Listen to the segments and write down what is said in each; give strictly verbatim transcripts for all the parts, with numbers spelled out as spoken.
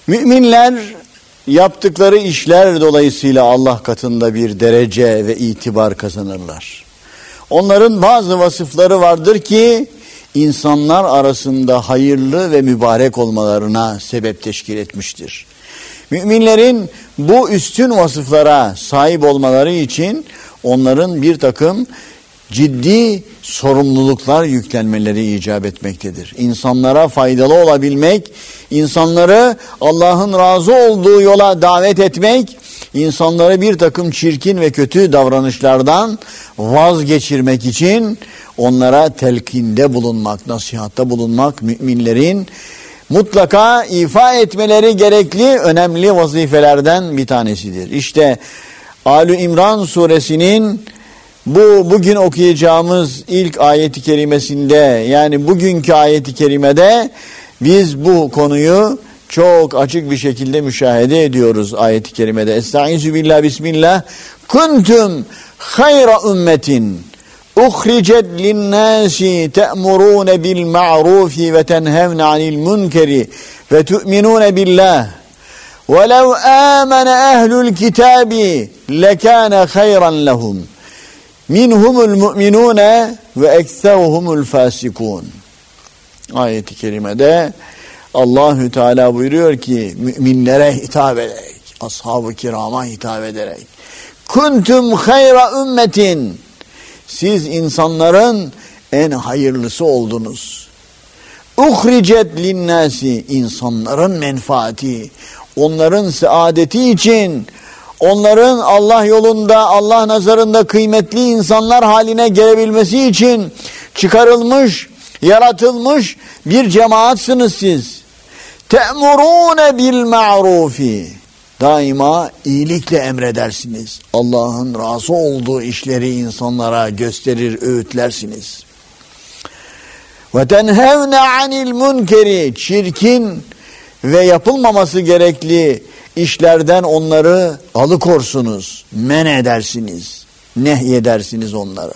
Müminler yaptıkları işler dolayısıyla Allah katında bir derece ve itibar kazanırlar. Onların bazı vasıfları vardır ki insanlar arasında hayırlı ve mübarek olmalarına sebep teşkil etmiştir. Müminlerin bu üstün vasıflara sahip olmaları için onların bir takım ciddi sorumluluklar yüklenmeleri icap etmektedir. İnsanlara faydalı olabilmek, insanları Allah'ın razı olduğu yola davet etmek, insanları bir takım çirkin ve kötü davranışlardan vazgeçirmek için onlara telkinde bulunmak, nasihatta bulunmak müminlerin mutlaka ifa etmeleri gerekli önemli vazifelerden bir tanesidir. İşte Ali İmran suresinin bu bugün okuyacağımız ilk ayeti kerimesinde, yani bugünkü ayeti kerimede biz bu konuyu çok açık bir şekilde müşahede ediyoruz ayeti kerimede. Estaizu billah bismillah. Kuntum hayra ümmetin uhricet linnâsi te'murûne bil ma'rufi ve tenhevne anil münkeri ve tu'minûne billah. وَلَوْ آمَنَ أَهْلُ الْكِتَابِ لَكَانَ خَيْرًا لَهُمْ minhumul mu'minune ve ekseruhumul fasikun. Ayet-i kerimede Allahü Teala buyuruyor ki müminlere hitap ederek, ashab-ı kirama hitap ederek, kuntum hayra ümmetin, siz insanların en hayırlısı oldunuz. Uhricet linnâsi, insanların menfaati, onların saadeti için, onların Allah yolunda, Allah nazarında kıymetli insanlar haline gelebilmesi için çıkarılmış, yaratılmış bir cemaatsınız siz. Te'murûne bil ma'rufi. Daima iyilikle emredersiniz. Allah'ın razı olduğu işleri insanlara gösterir, öğütlersiniz. Ve tenhevne anil münkeri. Çirkin ve yapılmaması gerekli işlerden onları alıkorsunuz, men edersiniz, nehyedersiniz onları.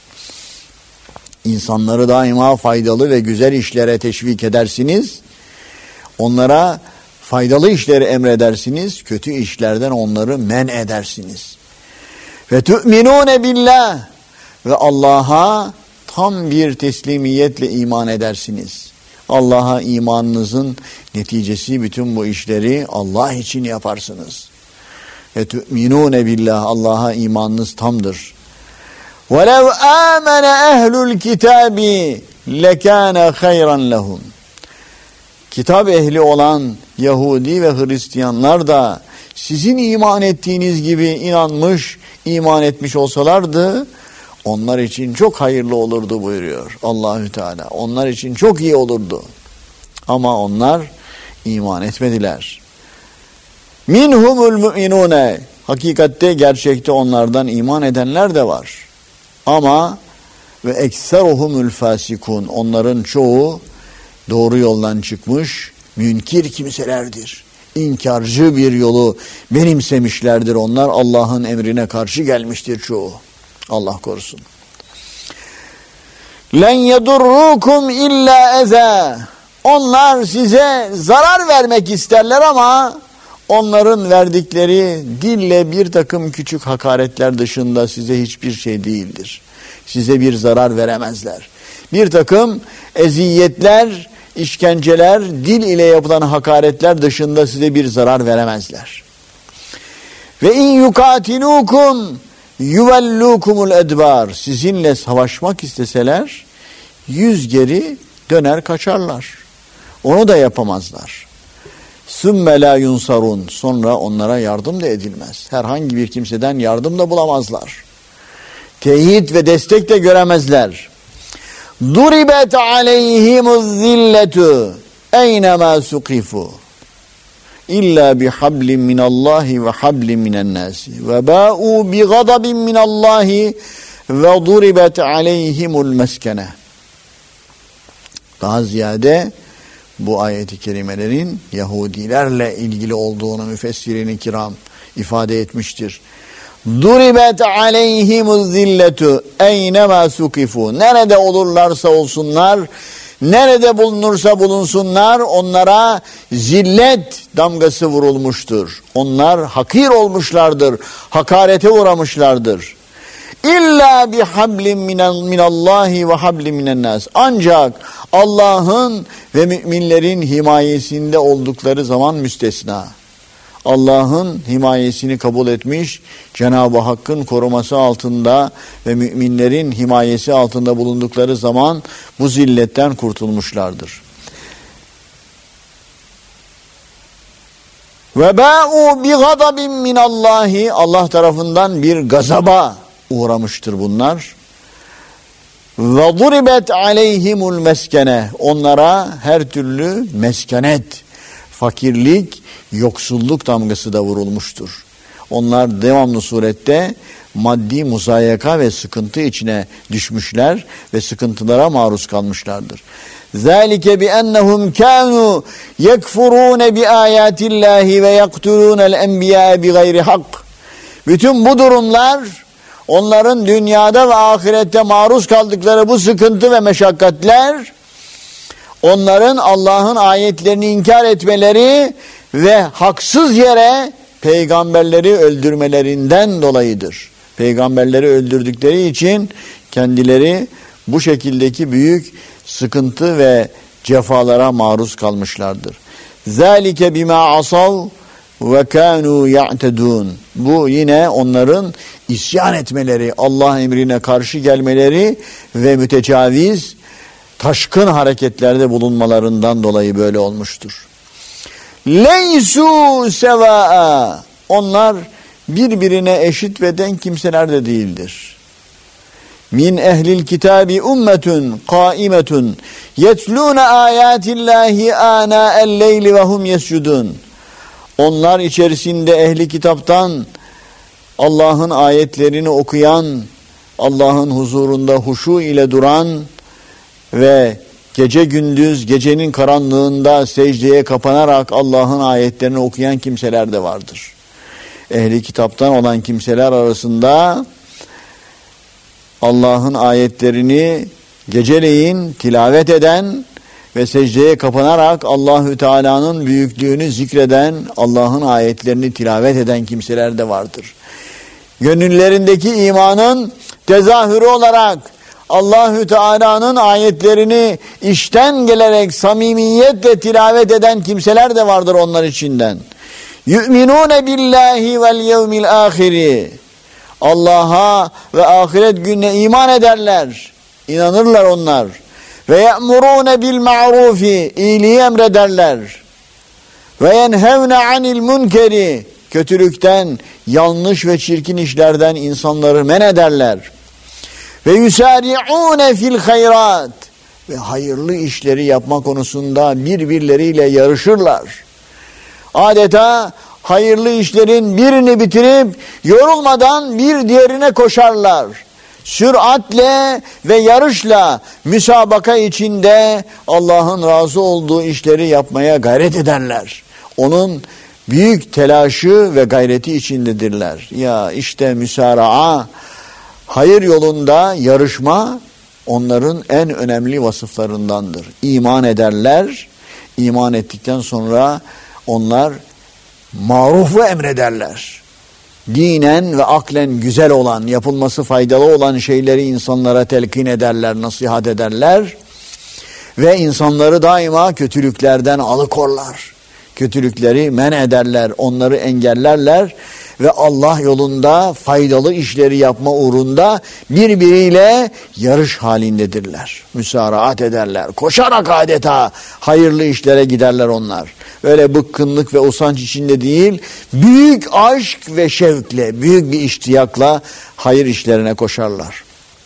İnsanları daima faydalı ve güzel işlere teşvik edersiniz. Onlara faydalı işleri emredersiniz, kötü işlerden onları men edersiniz. Ve tu'minûne billah, ve Allah'a tam bir teslimiyetle iman edersiniz. Allah'a imanınızın neticesi bütün bu işleri Allah için yaparsınız. Ve tu'minûne billah, Allah'a imanınız tamdır. وَلَوْ آمَنَ أَهْلُ الْكِتَابِ لَكَانَ خَيْرًا لَهُمْ. Kitap ehli olan Yahudi ve Hristiyanlar da sizin iman ettiğiniz gibi inanmış, iman etmiş olsalardı, onlar için çok hayırlı olurdu buyuruyor Allahü Teala. Onlar için çok iyi olurdu. Ama onlar iman etmediler. Minhumul mu'minune. Hakikatte, gerçekte onlardan iman edenler de var. Ama ve ekseruhumul fasikun. Onların çoğu doğru yoldan çıkmış, münkir kimselerdir. İnkarcı bir yolu benimsemişlerdir onlar. Allah'ın emrine karşı gelmiştir çoğu. Allah korusun. Len yedurrukum illa eza. Onlar size zarar vermek isterler ama onların verdikleri dille bir takım küçük hakaretler dışında size hiçbir şey değildir. Size bir zarar veremezler. Bir takım eziyetler, işkenceler, dil ile yapılan hakaretler dışında size bir zarar veremezler. Ve in yukatilukum yuvellukumul edbar. Sizinle savaşmak isteseler yüz geri döner kaçarlar. Onu da yapamazlar. Sümme la yunsarun. Sonra onlara yardım da edilmez. Herhangi bir kimseden yardım da bulamazlar. Teyit ve destek de göremezler. Duribet aleyhimuz zilletu eynema sukifu İlla bi hablin minallahi ve hablin minen nasi ve ba'u bi gadabin minallahi ve duribet aleyhimul meskene. Daha ziyade bu ayet-i kerimelerin Yahudilerle ilgili olduğunu müfessirin-i kiram ifade etmiştir. Duribet aleyhimuz zilletu eynema sukifu. Nerede olurlarsa olsunlar nerede bulunursa bulunsunlar onlara zillet damgası vurulmuştur. Onlar hakir olmuşlardır, hakarete uğramışlardır. İlla bi hablin minallahi ve hablin minennas. Ancak Allah'ın ve müminlerin himayesinde oldukları zaman müstesna. Allah'ın himayesini kabul etmiş, Cenab-ı Hakk'ın koruması altında ve müminlerin himayesi altında bulundukları zaman bu zilletten kurtulmuşlardır. Ve ba'u bi gadabin minallahi, Allah tarafından bir gazaba uğramıştır bunlar. Ve duribet aleyhimul meskene, onlara her türlü meskenet, fakirlik, yoksulluk damgası da vurulmuştur. Onlar devamlı surette maddi musayaka ve sıkıntı içine düşmüşler ve sıkıntılara maruz kalmışlardır. Zalike bi ennehum kanu yekfurun bi ayatillahi ve yaktulunel enbiya bi gayri hak. Bütün bu durumlar onların dünyada ve ahirette maruz kaldıkları bu sıkıntı ve meşakkatler onların Allah'ın ayetlerini inkar etmeleri ve haksız yere peygamberleri öldürmelerinden dolayıdır. Peygamberleri öldürdükleri için kendileri bu şekildeki büyük sıkıntı ve cefalara maruz kalmışlardır. Zalike bima asav ve kanu ya'tedun. Bu yine onların isyan etmeleri, Allah emrine karşı gelmeleri ve mütecaviz, taşkın hareketlerde bulunmalarından dolayı böyle olmuştur. Leysu sevaa. Onlar birbirine eşit ve denk kimseler de değildir. Min ehlil kitabi ummetun qaimetun yetlûne âyâtillâhi ânâ'el leyli ve hum yescudun. Onlar içerisinde ehli kitaptan Allah'ın ayetlerini okuyan, Allah'ın huzurunda huşu ile duran ve gece gündüz gecenin karanlığında secdeye kapanarak Allah'ın ayetlerini okuyan kimseler de vardır. Ehli kitaptan olan kimseler arasında Allah'ın ayetlerini geceleyin tilavet eden ve secdeye kapanarak Allahü Teala'nın büyüklüğünü zikreden, Allah'ın ayetlerini tilavet eden kimseler de vardır. Gönüllerindeki imanın tezahürü olarak Allahü Teala'nın ayetlerini içten gelerek samimiyetle tilavet eden kimseler de vardır onlar içinden. Yu'minune billahi vel yevmil ahiri. Allah'a ve ahiret gününe iman ederler. İnanırlar onlar. Ve ye'murune bil ma'rufi. İyiliği emrederler. Ve yenhevne anil munkeri. Kötülükten, yanlış ve çirkin işlerden insanları men ederler. Ve yusari'une fil hayrat. Ve hayırlı işleri yapma konusunda birbirleriyle yarışırlar. Adeta hayırlı işlerin birini bitirip yorulmadan bir diğerine koşarlar. Süratle ve yarışla müsabaka içinde Allah'ın razı olduğu işleri yapmaya gayret ederler. Onun büyük telaşı ve gayreti içindedirler. Ya işte müsaraa, hayır yolunda yarışma onların en önemli vasıflarındandır. İman ederler, iman ettikten sonra onlar marufu emrederler. Dinen ve aklen güzel olan, yapılması faydalı olan şeyleri insanlara telkin ederler, nasihat ederler. Ve insanları daima kötülüklerden alıkorlar. Kötülükleri men ederler, onları engellerler. Ve Allah yolunda faydalı işleri yapma uğrunda birbiriyle yarış halindedirler. Müsaraat ederler. Koşarak adeta hayırlı işlere giderler onlar. Öyle bıkkınlık ve usanç içinde değil, büyük aşk ve şevkle, büyük bir iştiyakla hayır işlerine koşarlar.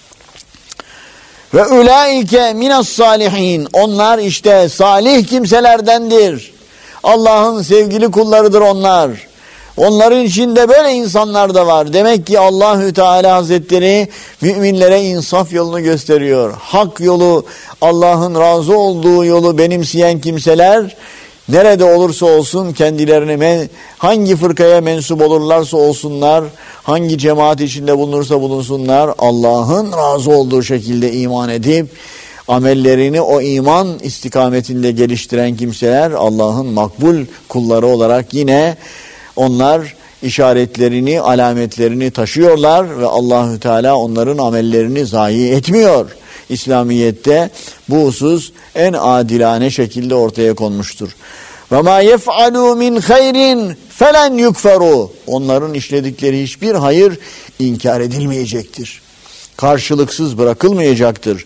Ve ulaike minas salihin. Onlar işte salih kimselerdendir. Allah'ın sevgili kullarıdır onlar. Onların içinde böyle insanlar da var. Demek ki Allahü Teala Hazretleri müminlere insaf yolunu gösteriyor. Hak yolu, Allah'ın razı olduğu yolu benimseyen kimseler nerede olursa olsun kendilerine hangi fırkaya mensup olurlarsa olsunlar, hangi cemaat içinde bulunursa bulunsunlar, Allah'ın razı olduğu şekilde iman edip amellerini o iman istikametinde geliştiren kimseler Allah'ın makbul kulları olarak yine onlar işaretlerini, alametlerini taşıyorlar ve Allahü Teala onların amellerini zayi etmiyor. İslamiyet'te bu husus en adilane şekilde ortaya konmuştur. Ve ma yef'alu min hayrin felen yukferu. Onların işledikleri hiçbir hayır inkar edilmeyecektir. Karşılıksız bırakılmayacaktır.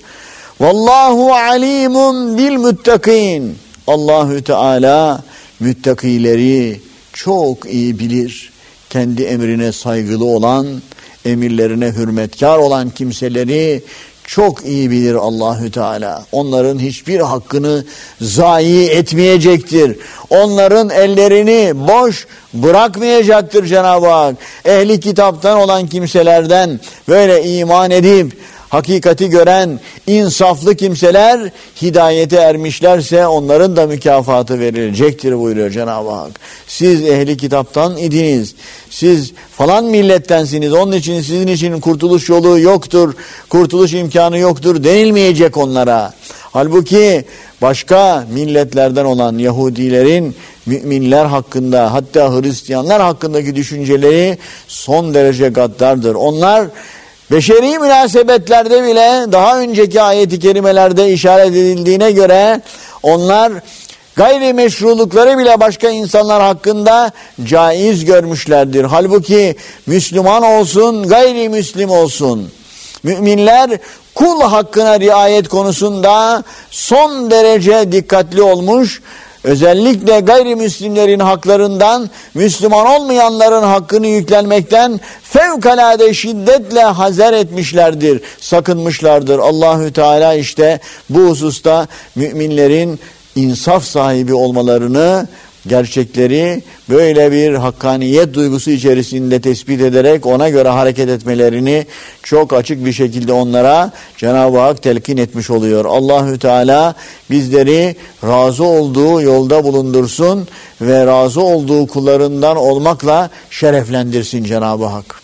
Vallahu alimun bil muttakin. Allahü Teala müttakileri çok iyi bilir. Kendi emrine saygılı olan, emirlerine hürmetkar olan kimseleri çok iyi bilir Allahü Teala. Onların hiçbir hakkını zayi etmeyecektir. Onların ellerini boş bırakmayacaktır Cenab-ı Hak. Ehli kitaptan olan kimselerden böyle iman edip hakikati gören insaflı kimseler hidayete ermişlerse onların da mükafatı verilecektir buyuruyor Cenab-ı Hak. Siz ehli kitaptan idiniz. Siz falan millettensiniz. Onun için sizin için kurtuluş yolu yoktur. Kurtuluş imkanı yoktur denilmeyecek onlara. Halbuki başka milletlerden olan Yahudilerin müminler hakkında hatta Hristiyanlar hakkındaki düşünceleri son derece gaddardır. Onlar beşeri münasebetlerde bile daha önceki ayet-i kerimelerde işaret edildiğine göre onlar gayrimeşrulukları bile başka insanlar hakkında caiz görmüşlerdir. Halbuki Müslüman olsun, gayrimüslim olsun, müminler kul hakkına riayet konusunda son derece dikkatli olmuş, özellikle gayrimüslimlerin haklarından Müslüman olmayanların hakkını yüklenmekten fevkalade şiddetle hazer etmişlerdir, sakınmışlardır. Allahü Teala işte bu hususta müminlerin insaf sahibi olmalarını, gerçekleri böyle bir hakkaniyet duygusu içerisinde tespit ederek ona göre hareket etmelerini çok açık bir şekilde onlara Cenab-ı Hak telkin etmiş oluyor. Allahü Teala bizleri razı olduğu yolda bulundursun ve razı olduğu kullarından olmakla şereflendirsin Cenab-ı Hak.